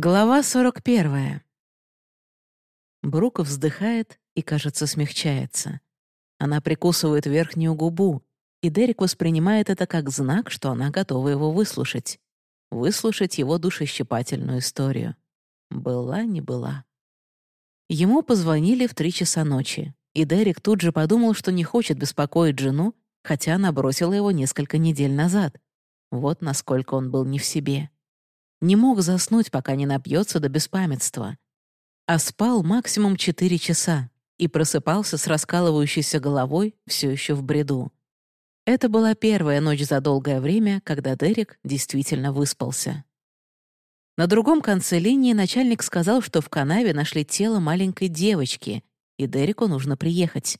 Глава 41. Брук вздыхает и, кажется, смягчается. Она прикусывает верхнюю губу, и Дерек воспринимает это как знак, что она готова его выслушать. Выслушать его душещипательную историю. Была не была. Ему позвонили в 3 часа ночи, и Дерек тут же подумал, что не хочет беспокоить жену, хотя она бросила его несколько недель назад. Вот насколько он был не в себе. Не мог заснуть, пока не напьется до беспамятства. А спал максимум 4 часа и просыпался с раскалывающейся головой все еще в бреду. Это была первая ночь за долгое время, когда Дерек действительно выспался. На другом конце линии начальник сказал, что в канаве нашли тело маленькой девочки, и Дереку нужно приехать.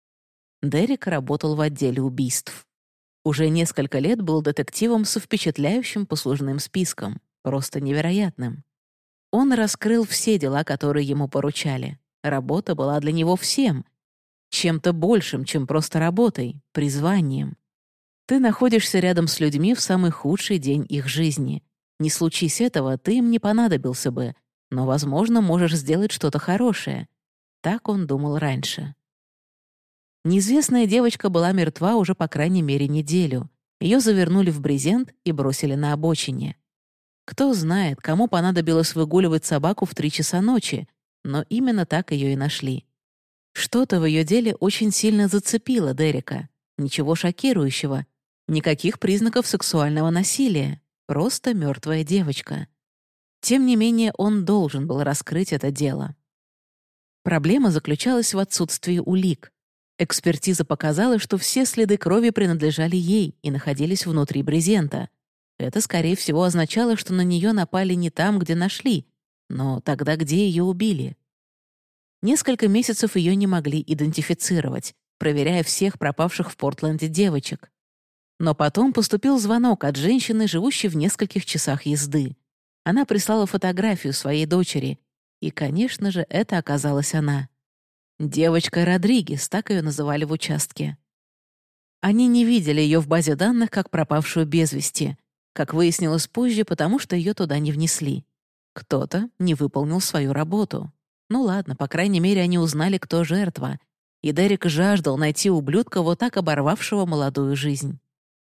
Дерек работал в отделе убийств. Уже несколько лет был детективом со впечатляющим послужным списком. Просто невероятным. Он раскрыл все дела, которые ему поручали. Работа была для него всем. Чем-то большим, чем просто работой, призванием. Ты находишься рядом с людьми в самый худший день их жизни. Не случись этого, ты им не понадобился бы, но, возможно, можешь сделать что-то хорошее. Так он думал раньше. Неизвестная девочка была мертва уже по крайней мере неделю. Ее завернули в брезент и бросили на обочине. Кто знает, кому понадобилось выгуливать собаку в 3 часа ночи, но именно так ее и нашли. Что-то в ее деле очень сильно зацепило Дерека. Ничего шокирующего, никаких признаков сексуального насилия, просто мертвая девочка. Тем не менее, он должен был раскрыть это дело. Проблема заключалась в отсутствии улик. Экспертиза показала, что все следы крови принадлежали ей и находились внутри брезента. Это, скорее всего, означало, что на нее напали не там, где нашли, но тогда где ее убили? Несколько месяцев ее не могли идентифицировать, проверяя всех пропавших в Портленде девочек. Но потом поступил звонок от женщины, живущей в нескольких часах езды. Она прислала фотографию своей дочери, и, конечно же, это оказалась она. Девочка Родригес, так ее называли в участке. Они не видели ее в базе данных как пропавшую без вести, как выяснилось позже, потому что ее туда не внесли. Кто-то не выполнил свою работу. Ну ладно, по крайней мере, они узнали, кто жертва. И Дерек жаждал найти ублюдка, вот так оборвавшего молодую жизнь.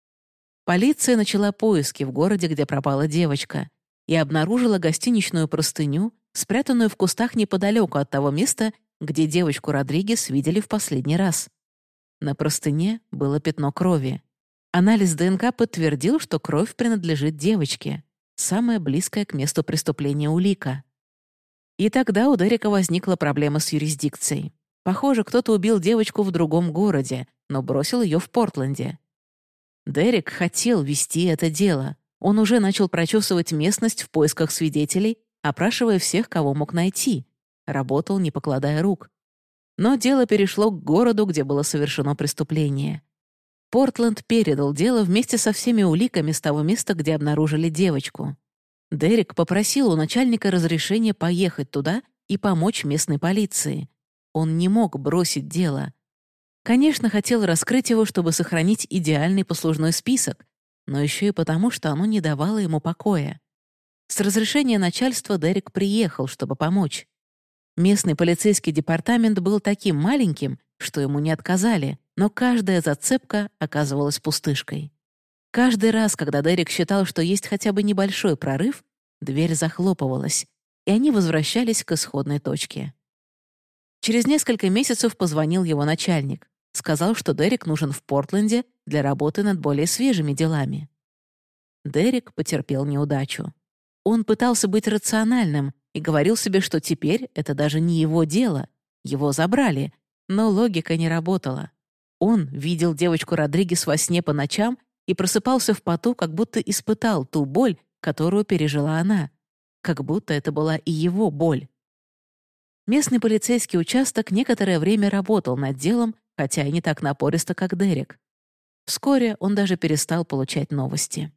Полиция начала поиски в городе, где пропала девочка, и обнаружила гостиничную простыню, спрятанную в кустах неподалеку от того места, где девочку Родригес видели в последний раз. На простыне было пятно крови. Анализ ДНК подтвердил, что кровь принадлежит девочке, самая близкая к месту преступления улика. И тогда у Дерека возникла проблема с юрисдикцией. Похоже, кто-то убил девочку в другом городе, но бросил ее в Портленде. Дерек хотел вести это дело. Он уже начал прочесывать местность в поисках свидетелей, опрашивая всех, кого мог найти. Работал, не покладая рук. Но дело перешло к городу, где было совершено преступление. Портленд передал дело вместе со всеми уликами с того места, где обнаружили девочку. Дерек попросил у начальника разрешения поехать туда и помочь местной полиции. Он не мог бросить дело. Конечно, хотел раскрыть его, чтобы сохранить идеальный послужной список, но еще и потому, что оно не давало ему покоя. С разрешения начальства Дерек приехал, чтобы помочь. Местный полицейский департамент был таким маленьким, что ему не отказали, но каждая зацепка оказывалась пустышкой. Каждый раз, когда Дерек считал, что есть хотя бы небольшой прорыв, дверь захлопывалась, и они возвращались к исходной точке. Через несколько месяцев позвонил его начальник. Сказал, что Дерек нужен в Портленде для работы над более свежими делами. Дерек потерпел неудачу. Он пытался быть рациональным и говорил себе, что теперь это даже не его дело. Его забрали, но логика не работала. Он видел девочку Родригес во сне по ночам и просыпался в поту, как будто испытал ту боль, которую пережила она. Как будто это была и его боль. Местный полицейский участок некоторое время работал над делом, хотя и не так напористо, как Дерек. Вскоре он даже перестал получать новости.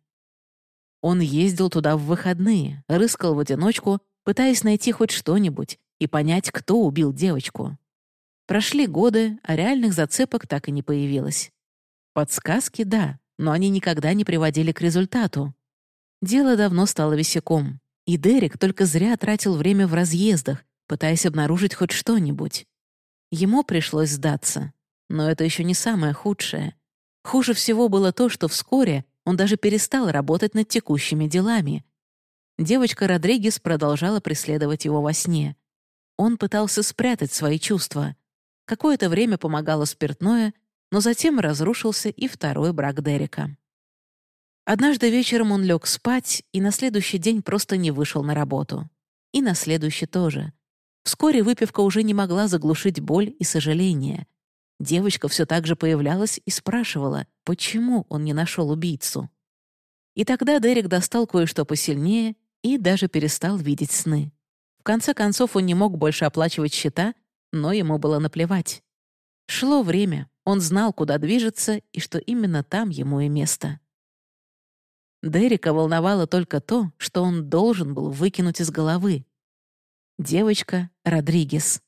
Он ездил туда в выходные, рыскал в одиночку, пытаясь найти хоть что-нибудь и понять, кто убил девочку. Прошли годы, а реальных зацепок так и не появилось. Подсказки — да, но они никогда не приводили к результату. Дело давно стало висяком. И Дерек только зря тратил время в разъездах, пытаясь обнаружить хоть что-нибудь. Ему пришлось сдаться. Но это еще не самое худшее. Хуже всего было то, что вскоре он даже перестал работать над текущими делами. Девочка Родригес продолжала преследовать его во сне. Он пытался спрятать свои чувства. Какое-то время помогало спиртное, но затем разрушился и второй брак Дерека. Однажды вечером он лег спать и на следующий день просто не вышел на работу. И на следующий тоже. Вскоре выпивка уже не могла заглушить боль и сожаление. Девочка все так же появлялась и спрашивала, почему он не нашел убийцу. И тогда Дерек достал кое-что посильнее и даже перестал видеть сны. В конце концов, он не мог больше оплачивать счета, но ему было наплевать. Шло время, он знал, куда движется и что именно там ему и место. Дерека волновало только то, что он должен был выкинуть из головы. Девочка Родригес.